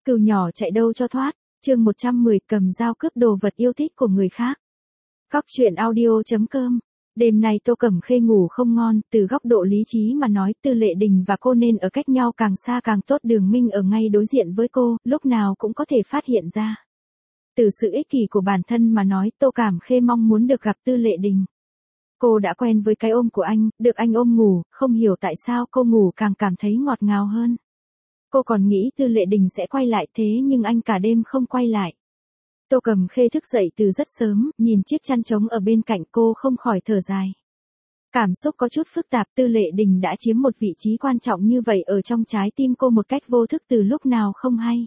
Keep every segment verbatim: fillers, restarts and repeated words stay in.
Cừu nhỏ chạy đâu cho thoát, chương một trăm mười cầm dao cướp đồ vật yêu thích của người khác. Góc truyện audio.com. Đêm nay Tô Cẩm Khê ngủ không ngon, từ góc độ lý trí mà nói Tư Lệ Đình và cô nên ở cách nhau càng xa càng tốt. Đường Minh ở ngay đối diện với cô, lúc nào cũng có thể phát hiện ra. Từ sự ích kỷ của bản thân mà nói, Tô Cẩm Khê mong muốn được gặp Tư Lệ Đình. Cô đã quen với cái ôm của anh, được anh ôm ngủ, không hiểu tại sao cô ngủ càng cảm thấy ngọt ngào hơn. Cô còn nghĩ Tư Lệ Đình sẽ quay lại thế nhưng anh cả đêm không quay lại. Tô Cẩm Khê thức dậy từ rất sớm, nhìn chiếc chăn trống ở bên cạnh cô không khỏi thở dài. Cảm xúc có chút phức tạp. Tư Lệ Đình đã chiếm một vị trí quan trọng như vậy ở trong trái tim cô một cách vô thức từ lúc nào không hay.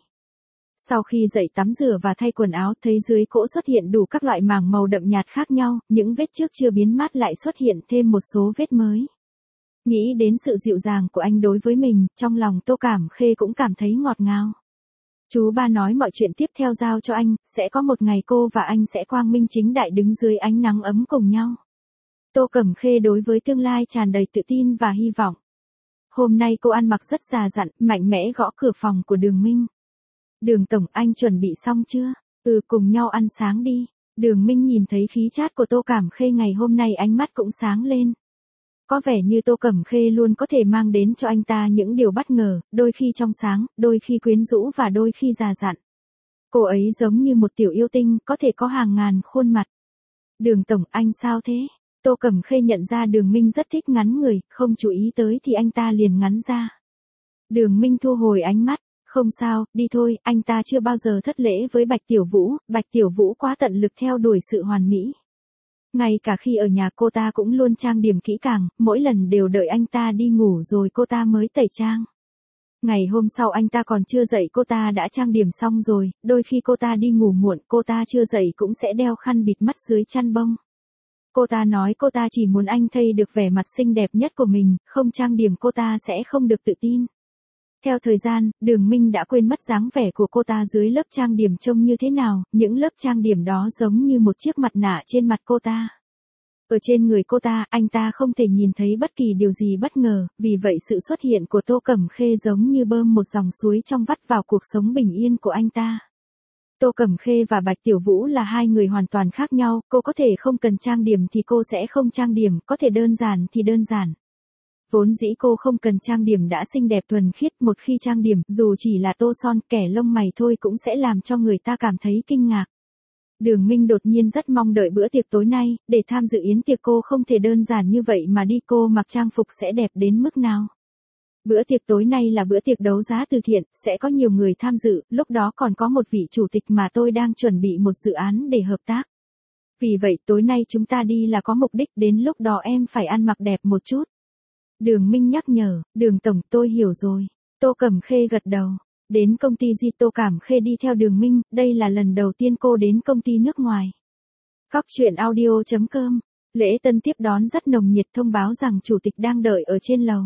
Sau khi dậy tắm rửa và thay quần áo, thấy dưới cỗ xuất hiện đủ các loại mảng màu đậm nhạt khác nhau, những vết trước chưa biến mất lại xuất hiện thêm một số vết mới. Nghĩ đến sự dịu dàng của anh đối với mình, trong lòng Tô Cẩm Khê cũng cảm thấy ngọt ngào. Chú ba nói mọi chuyện tiếp theo giao cho anh, sẽ có một ngày cô và anh sẽ quang minh chính đại đứng dưới ánh nắng ấm cùng nhau. Tô Cẩm Khê đối với tương lai tràn đầy tự tin và hy vọng. Hôm nay cô ăn mặc rất già dặn, mạnh mẽ gõ cửa phòng của Đường Minh. Đường tổng, anh chuẩn bị xong chưa? Ừ, cùng nhau ăn sáng đi. Đường Minh nhìn thấy khí chát của Tô Cẩm Khê ngày hôm nay, ánh mắt cũng sáng lên. Có vẻ như Tô Cẩm Khê luôn có thể mang đến cho anh ta những điều bất ngờ, đôi khi trong sáng, đôi khi quyến rũ và đôi khi già dặn. Cô ấy giống như một tiểu yêu tinh, có thể có hàng ngàn khuôn mặt. Đường tổng, anh sao thế? Tô Cẩm Khê nhận ra Đường Minh rất thích ngắn người, không chú ý tới thì anh ta liền ngắn ra. Đường Minh thu hồi ánh mắt, không sao, đi thôi. Anh ta chưa bao giờ thất lễ với Bạch Tiểu Vũ, Bạch Tiểu Vũ quá tận lực theo đuổi sự hoàn mỹ. Ngay cả khi ở nhà cô ta cũng luôn trang điểm kỹ càng, mỗi lần đều đợi anh ta đi ngủ rồi cô ta mới tẩy trang. Ngày hôm sau anh ta còn chưa dậy cô ta đã trang điểm xong rồi, đôi khi cô ta đi ngủ muộn cô ta chưa dậy cũng sẽ đeo khăn bịt mắt dưới chăn bông. Cô ta nói cô ta chỉ muốn anh thấy được vẻ mặt xinh đẹp nhất của mình, không trang điểm cô ta sẽ không được tự tin. Theo thời gian, Đường Minh đã quên mất dáng vẻ của cô ta dưới lớp trang điểm trông như thế nào, những lớp trang điểm đó giống như một chiếc mặt nạ trên mặt cô ta. Ở trên người cô ta, anh ta không thể nhìn thấy bất kỳ điều gì bất ngờ, vì vậy sự xuất hiện của Tô Cẩm Khê giống như bơm một dòng suối trong vắt vào cuộc sống bình yên của anh ta. Tô Cẩm Khê và Bạch Tiểu Vũ là hai người hoàn toàn khác nhau, cô có thể không cần trang điểm thì cô sẽ không trang điểm, có thể đơn giản thì đơn giản. Vốn dĩ cô không cần trang điểm đã xinh đẹp thuần khiết, một khi trang điểm, dù chỉ là tô son, kẻ lông mày thôi cũng sẽ làm cho người ta cảm thấy kinh ngạc. Đường Minh đột nhiên rất mong đợi bữa tiệc tối nay, để tham dự yến tiệc cô không thể đơn giản như vậy mà đi, cô mặc trang phục sẽ đẹp đến mức nào. Bữa tiệc tối nay là bữa tiệc đấu giá từ thiện, sẽ có nhiều người tham dự, lúc đó còn có một vị chủ tịch mà tôi đang chuẩn bị một dự án để hợp tác. Vì vậy tối nay chúng ta đi là có mục đích, đến lúc đó em phải ăn mặc đẹp một chút. Đường Minh nhắc nhở. Đường tổng, tôi hiểu rồi. Tô Cẩm Khê gật đầu. Đến công ty Di, Tô Cẩm Khê đi theo Đường Minh, đây là lần đầu tiên cô đến công ty nước ngoài. Góc truyện audio.com. Lễ tân tiếp đón rất nồng nhiệt, thông báo rằng chủ tịch đang đợi ở trên lầu.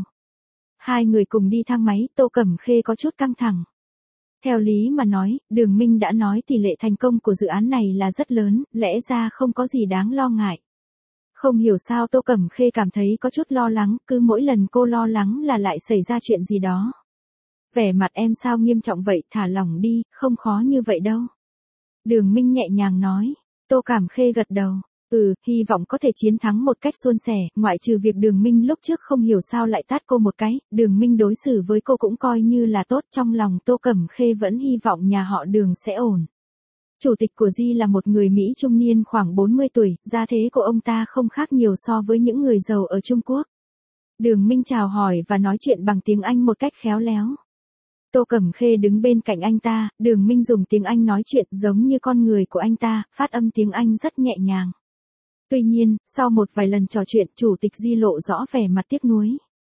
Hai người cùng đi thang máy, Tô Cẩm Khê có chút căng thẳng. Theo lý mà nói, Đường Minh đã nói tỷ lệ thành công của dự án này là rất lớn, lẽ ra không có gì đáng lo ngại. Không hiểu sao Tô Cẩm Khê cảm thấy có chút lo lắng, cứ mỗi lần cô lo lắng là lại xảy ra chuyện gì đó. Vẻ mặt em sao nghiêm trọng vậy, thả lỏng đi, không khó như vậy đâu. Đường Minh nhẹ nhàng nói. Tô Cẩm Khê gật đầu. Ừ, hy vọng có thể chiến thắng một cách suôn sẻ, ngoại trừ việc Đường Minh lúc trước không hiểu sao lại tát cô một cái, Đường Minh đối xử với cô cũng coi như là tốt, trong lòng Tô Cẩm Khê vẫn hy vọng nhà họ Đường sẽ ổn. Chủ tịch của Di là một người Mỹ trung niên khoảng bốn mươi tuổi, gia thế của ông ta không khác nhiều so với những người giàu ở Trung Quốc. Đường Minh chào hỏi và nói chuyện bằng tiếng Anh một cách khéo léo. Tô Cẩm Khê đứng bên cạnh anh ta, Đường Minh dùng tiếng Anh nói chuyện giống như con người của anh ta, phát âm tiếng Anh rất nhẹ nhàng. Tuy nhiên, sau một vài lần trò chuyện, chủ tịch Di lộ rõ vẻ mặt tiếc nuối.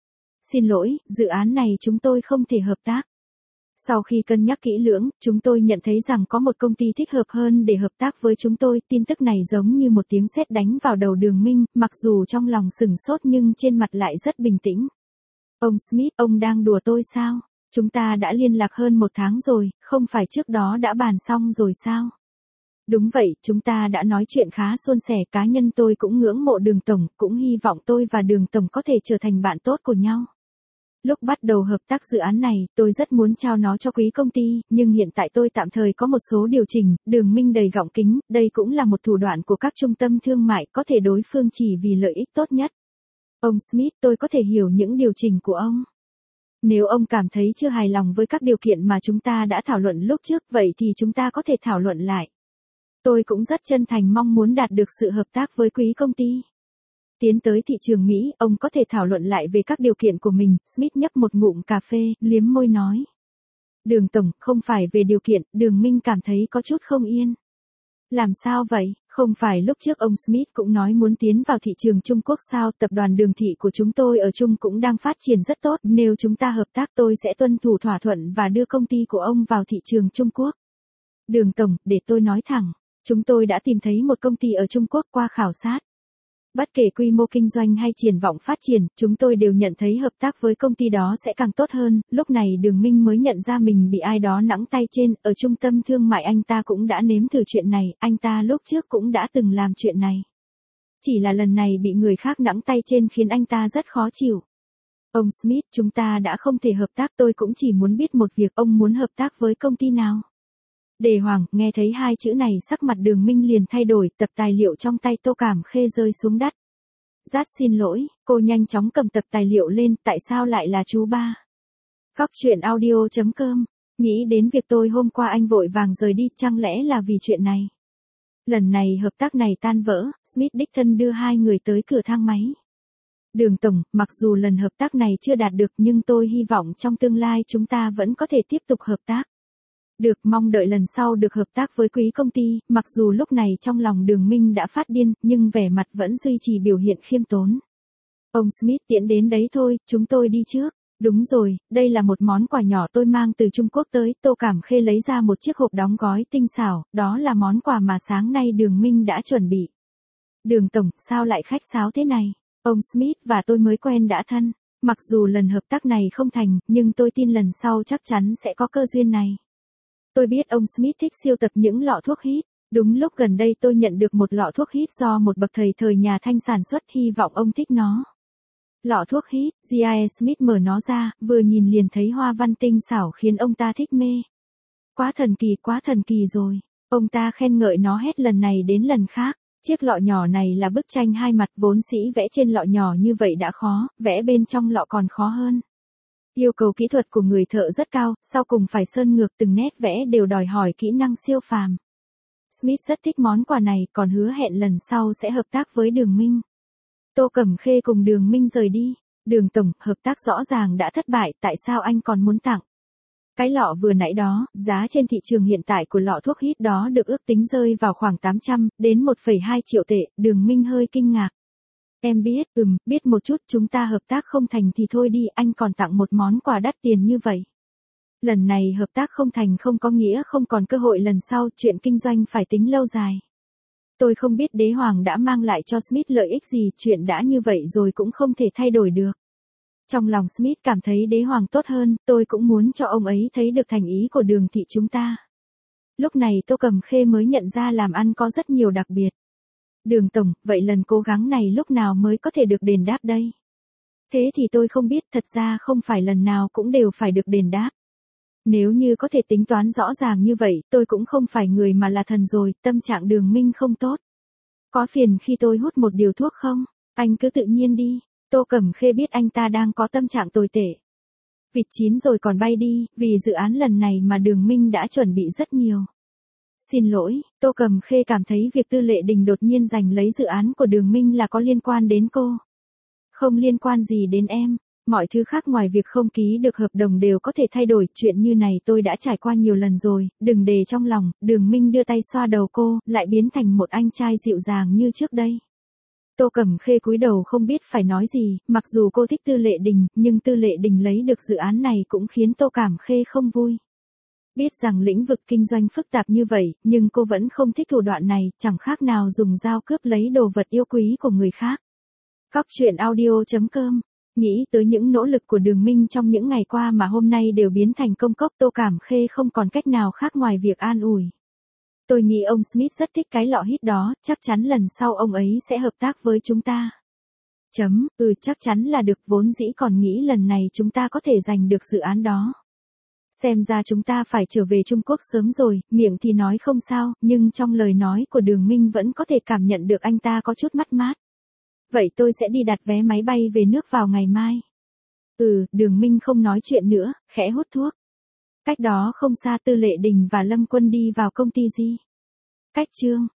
Xin lỗi, dự án này chúng tôi không thể hợp tác. Sau khi cân nhắc kỹ lưỡng, chúng tôi nhận thấy rằng có một công ty thích hợp hơn để hợp tác với chúng tôi. Tin tức này giống như một tiếng sét đánh vào đầu Đường Minh, mặc dù trong lòng sửng sốt nhưng trên mặt lại rất bình tĩnh. Ông Smith, ông đang đùa tôi sao? Chúng ta đã liên lạc hơn một tháng rồi, không phải trước đó đã bàn xong rồi sao? Đúng vậy, chúng ta đã nói chuyện khá suôn sẻ, cá nhân tôi cũng ngưỡng mộ Đường tổng, cũng hy vọng tôi và Đường tổng có thể trở thành bạn tốt của nhau. Lúc bắt đầu hợp tác dự án này, tôi rất muốn trao nó cho quý công ty, nhưng hiện tại tôi tạm thời có một số điều chỉnh, Đường Minh đầy gọng kính, đây cũng là một thủ đoạn của các trung tâm thương mại, có thể đối phương chỉ vì lợi ích tốt nhất. Ông Smith, tôi có thể hiểu những điều chỉnh của ông. Nếu ông cảm thấy chưa hài lòng với các điều kiện mà chúng ta đã thảo luận lúc trước, vậy thì chúng ta có thể thảo luận lại. Tôi cũng rất chân thành mong muốn đạt được sự hợp tác với quý công ty. Tiến tới thị trường Mỹ, ông có thể thảo luận lại về các điều kiện của mình, Smith nhấp một ngụm cà phê, liếm môi nói. Đường Tổng, không phải về điều kiện, Đường Minh cảm thấy có chút không yên. Làm sao vậy, không phải lúc trước ông Smith cũng nói muốn tiến vào thị trường Trung Quốc sao, tập đoàn Đường Thị của chúng tôi ở Trung cũng đang phát triển rất tốt, nếu chúng ta hợp tác tôi sẽ tuân thủ thỏa thuận và đưa công ty của ông vào thị trường Trung Quốc. Đường Tổng, để tôi nói thẳng, chúng tôi đã tìm thấy một công ty ở Trung Quốc qua khảo sát. Bất kể quy mô kinh doanh hay triển vọng phát triển, chúng tôi đều nhận thấy hợp tác với công ty đó sẽ càng tốt hơn. Lúc này Đường Minh mới nhận ra mình bị ai đó nặng tay trên, ở trung tâm thương mại anh ta cũng đã nếm thử chuyện này, anh ta lúc trước cũng đã từng làm chuyện này. Chỉ là lần này bị người khác nặng tay trên khiến anh ta rất khó chịu. Ông Smith, chúng ta đã không thể hợp tác, tôi cũng chỉ muốn biết một việc, ông muốn hợp tác với công ty nào? Đề Hoàng, nghe thấy hai chữ này sắc mặt Đường Minh liền thay đổi, tập tài liệu trong tay Tô Cảm Khê rơi xuống đất. Rất xin lỗi, cô nhanh chóng cầm tập tài liệu lên, tại sao lại là chú ba? Cóc truyện audio chấm com, nghĩ đến việc tôi hôm qua anh vội vàng rời đi, chẳng lẽ là vì chuyện này? Lần này hợp tác này tan vỡ, Smith đích thân đưa hai người tới cửa thang máy. Đường Tổng, mặc dù lần hợp tác này chưa đạt được nhưng tôi hy vọng trong tương lai chúng ta vẫn có thể tiếp tục hợp tác. Được, mong đợi lần sau được hợp tác với quý công ty, mặc dù lúc này trong lòng Đường Minh đã phát điên, nhưng vẻ mặt vẫn duy trì biểu hiện khiêm tốn. Ông Smith tiễn đến đấy thôi, chúng tôi đi trước. Đúng rồi, đây là một món quà nhỏ tôi mang từ Trung Quốc tới, Tô Cảm Khê lấy ra một chiếc hộp đóng gói tinh xảo, đó là món quà mà sáng nay Đường Minh đã chuẩn bị. Đường Tổng, sao lại khách sáo thế này? Ông Smith và tôi mới quen đã thân. Mặc dù lần hợp tác này không thành, nhưng tôi tin lần sau chắc chắn sẽ có cơ duyên này. Tôi biết ông Smith thích sưu tập những lọ thuốc hít. Đúng lúc gần đây tôi nhận được một lọ thuốc hít do một bậc thầy thời nhà Thanh sản xuất, hy vọng ông thích nó. Lọ thuốc hít, giê i a Smith mở nó ra, vừa nhìn liền thấy hoa văn tinh xảo khiến ông ta thích mê. Quá thần kỳ, quá thần kỳ rồi. Ông ta khen ngợi nó hết lần này đến lần khác. Chiếc lọ nhỏ này là bức tranh hai mặt, vốn dĩ vẽ trên lọ nhỏ như vậy đã khó, vẽ bên trong lọ còn khó hơn. Yêu cầu kỹ thuật của người thợ rất cao, sau cùng phải sơn ngược từng nét vẽ đều đòi hỏi kỹ năng siêu phàm. Smith rất thích món quà này, còn hứa hẹn lần sau sẽ hợp tác với Đường Minh. Tô Cẩm Khê cùng Đường Minh rời đi. Đường Tổng, hợp tác rõ ràng đã thất bại, tại sao anh còn muốn tặng? Cái lọ vừa nãy đó, giá trên thị trường hiện tại của lọ thuốc hít đó được ước tính rơi vào khoảng tám trăm đến một phẩy hai triệu tệ, Đường Minh hơi kinh ngạc. Em biết, ừm, biết một chút, chúng ta hợp tác không thành thì thôi đi, anh còn tặng một món quà đắt tiền như vậy. Lần này hợp tác không thành không có nghĩa không còn cơ hội lần sau, chuyện kinh doanh phải tính lâu dài. Tôi không biết Đế Hoàng đã mang lại cho Smith lợi ích gì, chuyện đã như vậy rồi cũng không thể thay đổi được. Trong lòng Smith cảm thấy Đế Hoàng tốt hơn, tôi cũng muốn cho ông ấy thấy được thành ý của Đường Thị chúng ta. Lúc này Tô Cẩm Khê mới nhận ra làm ăn có rất nhiều đặc biệt. Đường Tổng, vậy lần cố gắng này lúc nào mới có thể được đền đáp đây? Thế thì tôi không biết, thật ra không phải lần nào cũng đều phải được đền đáp. Nếu như có thể tính toán rõ ràng như vậy, tôi cũng không phải người mà là thần rồi, tâm trạng Đường Minh không tốt. Có phiền khi tôi hút một điều thuốc không? Anh cứ tự nhiên đi. Tô Cẩm Khê biết anh ta đang có tâm trạng tồi tệ. Vịt chín rồi còn bay đi, vì dự án lần này mà Đường Minh đã chuẩn bị rất nhiều. Xin lỗi, Tô Cẩm Khê cảm thấy việc Tư Lệ Đình đột nhiên giành lấy dự án của Đường Minh là có liên quan đến cô. Không liên quan gì đến em, mọi thứ khác ngoài việc không ký được hợp đồng đều có thể thay đổi, chuyện như này tôi đã trải qua nhiều lần rồi, đừng để trong lòng. Đường Minh đưa tay xoa đầu cô, lại biến thành một anh trai dịu dàng như trước đây. Tô Cẩm Khê cúi đầu không biết phải nói gì, mặc dù cô thích Tư Lệ Đình, nhưng Tư Lệ Đình lấy được dự án này cũng khiến Tô Cẩm Khê không vui. Biết rằng lĩnh vực kinh doanh phức tạp như vậy, nhưng cô vẫn không thích thủ đoạn này, chẳng khác nào dùng dao cướp lấy đồ vật yêu quý của người khác. Cóc truyện audio chấm com, nghĩ tới những nỗ lực của Đường Minh trong những ngày qua mà hôm nay đều biến thành công cốc, Tô Cẩm Khê không còn cách nào khác ngoài việc an ủi. Tôi nghĩ ông Smith rất thích cái lọ hít đó, chắc chắn lần sau ông ấy sẽ hợp tác với chúng ta. Chấm, ừ chắc chắn là được, vốn dĩ còn nghĩ lần này chúng ta có thể giành được dự án đó. Xem ra chúng ta phải trở về Trung Quốc sớm rồi, miệng thì nói không sao, nhưng trong lời nói của Đường Minh vẫn có thể cảm nhận được anh ta có chút mất mát. Vậy tôi sẽ đi đặt vé máy bay về nước vào ngày mai. Ừ, Đường Minh không nói chuyện nữa, khẽ hút thuốc. Cách đó không xa Tư Lệ Đình và Lâm Quân đi vào công ty Di. Cách Trương.